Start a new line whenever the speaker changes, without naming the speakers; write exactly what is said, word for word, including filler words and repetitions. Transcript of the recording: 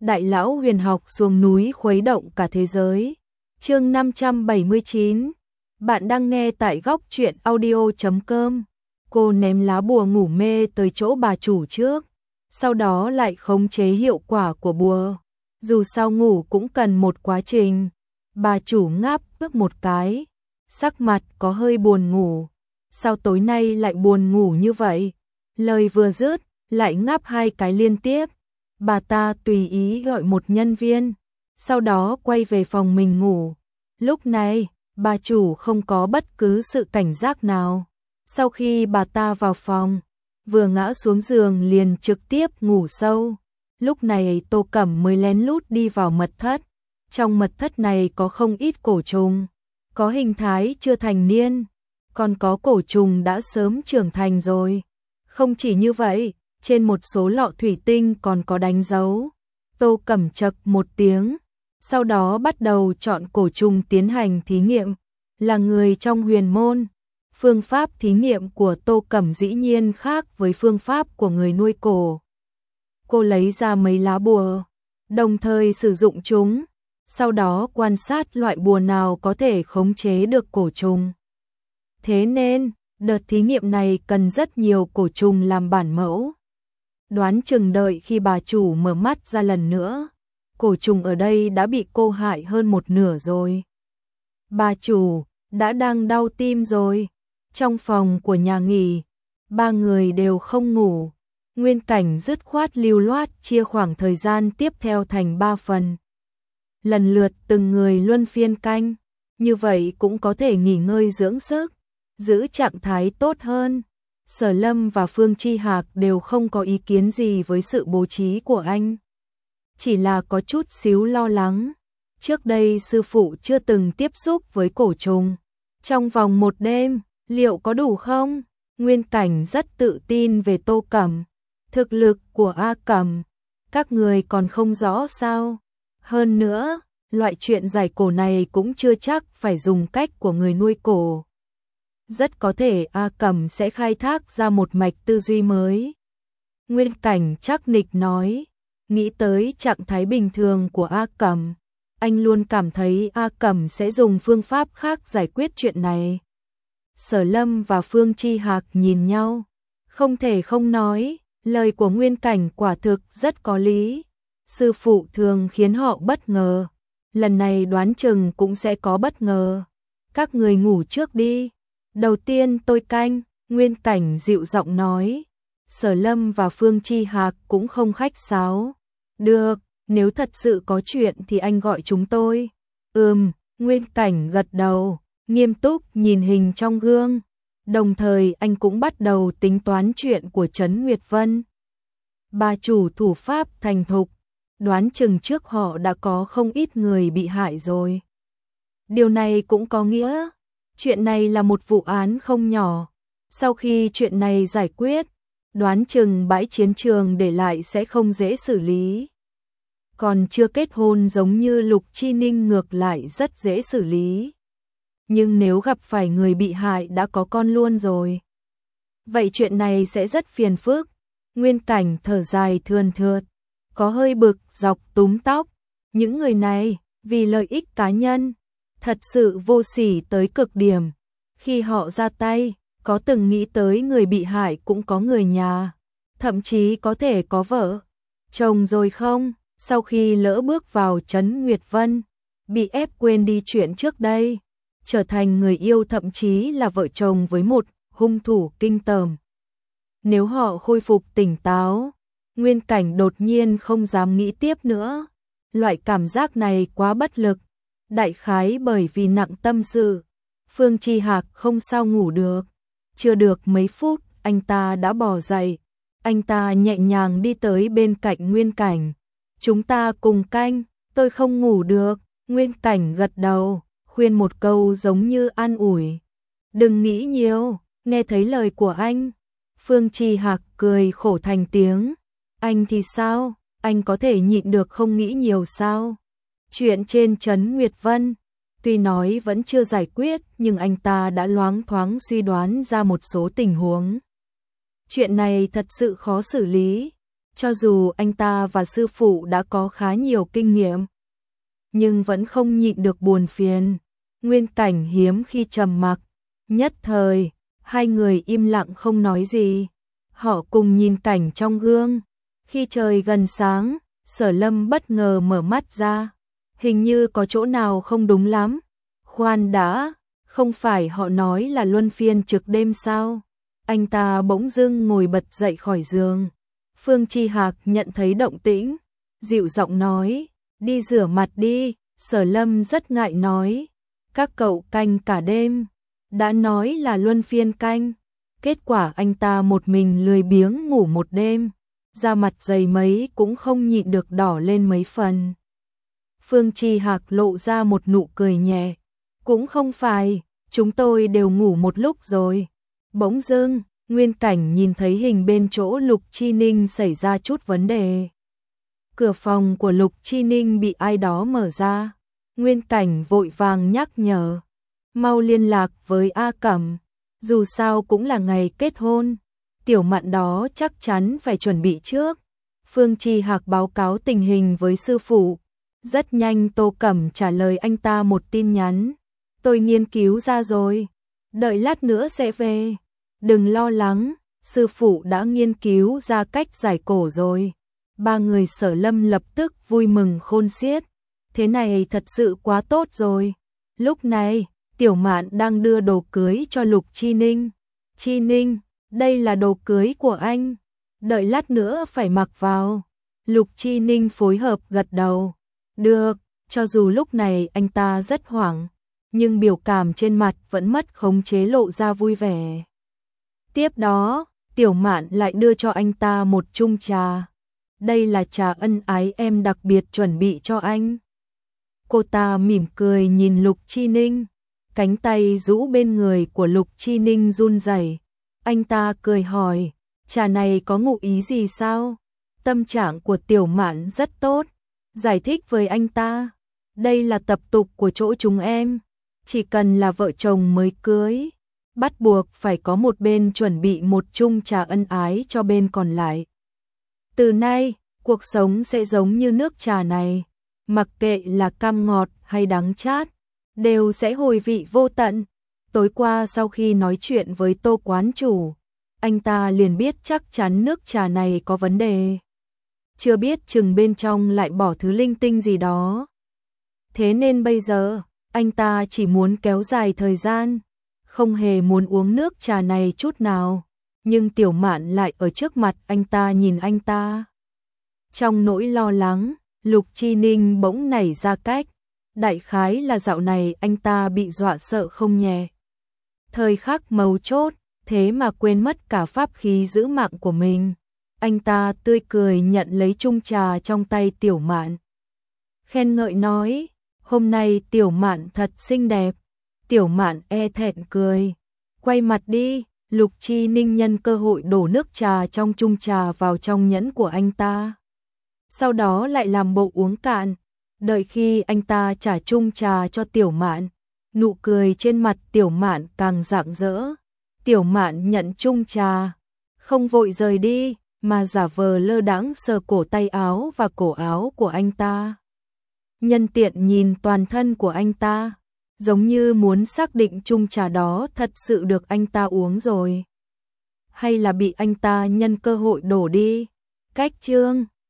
Đại lão huyền học xuống núi khuấy động cả thế giới. Chương năm trăm bảy mươi chín. Bạn đang nghe tại góc truyện audio chấm com. Cô ném lá bùa ngủ mê tới chỗ bà chủ trước, sau đó lại khống chế hiệu quả của bùa. Dù sao ngủ cũng cần một quá trình. Bà chủ ngáp bước một cái, sắc mặt có hơi buồn ngủ. Sao tối nay lại buồn ngủ như vậy? Lời vừa dứt, lại ngáp hai cái liên tiếp. Bà ta tùy ý gọi một nhân viên, sau đó quay về phòng mình ngủ. Lúc này, bà chủ không có bất cứ sự cảnh giác nào. Sau khi bà ta vào phòng, vừa ngã xuống giường liền trực tiếp ngủ sâu. Lúc này Tô Cẩm mới lén lút đi vào mật thất. Trong mật thất này có không ít cổ trùng, có hình thái chưa thành niên, còn có cổ trùng đã sớm trưởng thành rồi. Không chỉ như vậy, trên một số lọ thủy tinh còn có đánh dấu. Tô Cẩm chậc một tiếng, sau đó bắt đầu chọn cổ trùng tiến hành thí nghiệm. Là người trong huyền môn, phương pháp thí nghiệm của Tô Cẩm dĩ nhiên khác với phương pháp của người nuôi cổ. Cô lấy ra mấy lá bùa, đồng thời sử dụng chúng, sau đó quan sát loại bùa nào có thể khống chế được cổ trùng. Thế nên, đợt thí nghiệm này cần rất nhiều cổ trùng làm bản mẫu. Đoán chừng đợi khi bà chủ mở mắt ra lần nữa, cổ trùng ở đây đã bị cô hại hơn một nửa rồi. Bà chủ đã đang đau tim rồi. Trong phòng của nhà nghỉ, ba người đều không ngủ. Nguyên Cảnh dứt khoát lưu loát chia khoảng thời gian tiếp theo thành ba phần. Lần lượt từng người luân phiên canh, như vậy cũng có thể nghỉ ngơi dưỡng sức, giữ trạng thái tốt hơn. Sở Lâm và Phương Chi Hạc đều không có ý kiến gì với sự bố trí của anh. Chỉ là có chút xíu lo lắng. Trước đây sư phụ chưa từng tiếp xúc với cổ trùng. Trong vòng một đêm, liệu có đủ không? Nguyên Cảnh rất tự tin về Tô Cẩm. Thực lực của A Cẩm, các người còn không rõ sao? Hơn nữa, loại chuyện giải cổ này cũng chưa chắc phải dùng cách của người nuôi cổ. Rất có thể A Cẩm sẽ khai thác ra một mạch tư duy mới. Nguyên Cảnh chắc nịch nói, nghĩ tới trạng thái bình thường của A Cẩm, anh luôn cảm thấy A Cẩm sẽ dùng phương pháp khác giải quyết chuyện này. Sở Lâm và Phương Chi Hạc nhìn nhau, không thể không nói, lời của Nguyên Cảnh quả thực rất có lý. Sư phụ thường khiến họ bất ngờ, lần này đoán chừng cũng sẽ có bất ngờ. Các người ngủ trước đi. Đầu tiên tôi canh, Nguyên Cảnh dịu giọng nói. Sở Lâm và Phương Chi Hạc cũng không khách sáo. Được, nếu thật sự có chuyện thì anh gọi chúng tôi. Ừm, Nguyên Cảnh gật đầu, nghiêm túc nhìn hình trong gương. Đồng thời anh cũng bắt đầu tính toán chuyện của Trấn Nguyệt Vân. Bà chủ thủ pháp thành thục, đoán chừng trước họ đã có không ít người bị hại rồi. Điều này cũng có nghĩa, chuyện này là một vụ án không nhỏ. Sau khi chuyện này giải quyết, đoán chừng bãi chiến trường để lại sẽ không dễ xử lý. Còn chưa kết hôn giống như Lục Chi Ninh ngược lại rất dễ xử lý. Nhưng nếu gặp phải người bị hại đã có con luôn rồi, vậy chuyện này sẽ rất phiền phức. Nguyên Cảnh thở dài thườn thượt, có hơi bực dọc túm tóc. Những người này, vì lợi ích cá nhân, thật sự vô sỉ tới cực điểm. Khi họ ra tay, có từng nghĩ tới người bị hại cũng có người nhà, thậm chí có thể có vợ, chồng rồi không? Sau khi lỡ bước vào Trấn Nguyệt Vân, bị ép quên đi chuyện trước đây, trở thành người yêu thậm chí là vợ chồng với một hung thủ kinh tởm. Nếu họ khôi phục tỉnh táo, Nguyên Cảnh đột nhiên không dám nghĩ tiếp nữa. Loại cảm giác này quá bất lực. Đại khái bởi vì nặng tâm sự, Phương Chi Hạc không sao ngủ được. Chưa được mấy phút, anh ta đã bò dậy. Anh ta nhẹ nhàng đi tới bên cạnh Nguyên Cảnh. Chúng ta cùng canh, tôi không ngủ được. Nguyên Cảnh gật đầu, khuyên một câu giống như an ủi. Đừng nghĩ nhiều, nghe thấy lời của anh. Phương Chi Hạc cười khổ thành tiếng. Anh thì sao? Anh có thể nhịn được không nghĩ nhiều sao? Chuyện trên Trấn Nguyệt Vân, tuy nói vẫn chưa giải quyết, nhưng anh ta đã loáng thoáng suy đoán ra một số tình huống. Chuyện này thật sự khó xử lý. Cho dù anh ta và sư phụ đã có khá nhiều kinh nghiệm, nhưng vẫn không nhịn được buồn phiền. Nguyên Cảnh hiếm khi trầm mặc, nhất thời, hai người im lặng không nói gì. Họ cùng nhìn cảnh trong gương. Khi trời gần sáng, Sở Lâm bất ngờ mở mắt ra. Hình như có chỗ nào không đúng lắm. Khoan đã, không phải họ nói là luân phiên trực đêm sao? Anh ta bỗng dưng ngồi bật dậy khỏi giường. Phương Chi Hạc nhận thấy động tĩnh, dịu giọng nói, đi rửa mặt đi. Sở Lâm rất ngại nói, các cậu canh cả đêm, đã nói là luân phiên canh. Kết quả anh ta một mình lười biếng ngủ một đêm, da mặt dày mấy cũng không nhịn được đỏ lên mấy phần. Phương Chi Hạc lộ ra một nụ cười nhẹ, cũng không phải, chúng tôi đều ngủ một lúc rồi. Bỗng dưng, Nguyên Cảnh nhìn thấy hình bên chỗ Lục Chi Ninh xảy ra chút vấn đề. Cửa phòng của Lục Chi Ninh bị ai đó mở ra. Nguyên Cảnh vội vàng nhắc nhở, mau liên lạc với A Cẩm, dù sao cũng là ngày kết hôn, tiểu mạn đó chắc chắn phải chuẩn bị trước. Phương Chi Hạc báo cáo tình hình với sư phụ. Rất nhanh Tô Cẩm trả lời anh ta một tin nhắn, tôi nghiên cứu ra rồi, đợi lát nữa sẽ về. Đừng lo lắng, sư phụ đã nghiên cứu ra cách giải cổ rồi. Ba người Sở Lâm lập tức vui mừng khôn xiết. Thế này thật sự quá tốt rồi. Lúc này, Tiểu Mạn đang đưa đồ cưới cho Lục Chi Ninh. Chi Ninh, đây là đồ cưới của anh. Đợi lát nữa phải mặc vào. Lục Chi Ninh phối hợp gật đầu. Được, cho dù lúc này anh ta rất hoảng, nhưng biểu cảm trên mặt vẫn mất khống chế lộ ra vui vẻ. Tiếp đó, Tiểu Mạn lại đưa cho anh ta một chung trà. Đây là trà ân ái em đặc biệt chuẩn bị cho anh. Cô ta mỉm cười nhìn Lục Chi Ninh, cánh tay rũ bên người của Lục Chi Ninh run rẩy. Anh ta cười hỏi, trà này có ngụ ý gì sao? Tâm trạng của Tiểu Mạn rất tốt, giải thích với anh ta, đây là tập tục của chỗ chúng em, chỉ cần là vợ chồng mới cưới, bắt buộc phải có một bên chuẩn bị một chung trà ân ái cho bên còn lại. Từ nay, cuộc sống sẽ giống như nước trà này, mặc kệ là cam ngọt hay đắng chát, đều sẽ hồi vị vô tận. Tối qua sau khi nói chuyện với Tô quán chủ, anh ta liền biết chắc chắn nước trà này có vấn đề. Chưa biết chừng bên trong lại bỏ thứ linh tinh gì đó. Thế nên bây giờ, anh ta chỉ muốn kéo dài thời gian, không hề muốn uống nước trà này chút nào. Nhưng Tiểu Mạn lại ở trước mặt anh ta nhìn anh ta. Trong nỗi lo lắng, Lục Chi Ninh bỗng nảy ra cách. Đại khái là dạo này anh ta bị dọa sợ không nhẹ. Thời khắc mấu chốt, thế mà quên mất cả pháp khí giữ mạng của mình. Anh ta tươi cười nhận lấy chung trà trong tay Tiểu Mạn. Khen ngợi nói, hôm nay Tiểu Mạn thật xinh đẹp. Tiểu Mạn e thẹn cười. Quay mặt đi, Lục Chi Ninh nhân cơ hội đổ nước trà trong chung trà vào trong nhẫn của anh ta. Sau đó lại làm bộ uống cạn. Đợi khi anh ta trả chung trà cho Tiểu Mạn, nụ cười trên mặt Tiểu Mạn càng rạng rỡ. Tiểu Mạn nhận chung trà, không vội rời đi, mà giả vờ lơ đãng sờ cổ tay áo và cổ áo của anh ta. Nhân tiện nhìn toàn thân của anh ta, giống như muốn xác định chung trà đó thật sự được anh ta uống rồi, hay là bị anh ta nhân cơ hội đổ đi. Cách chương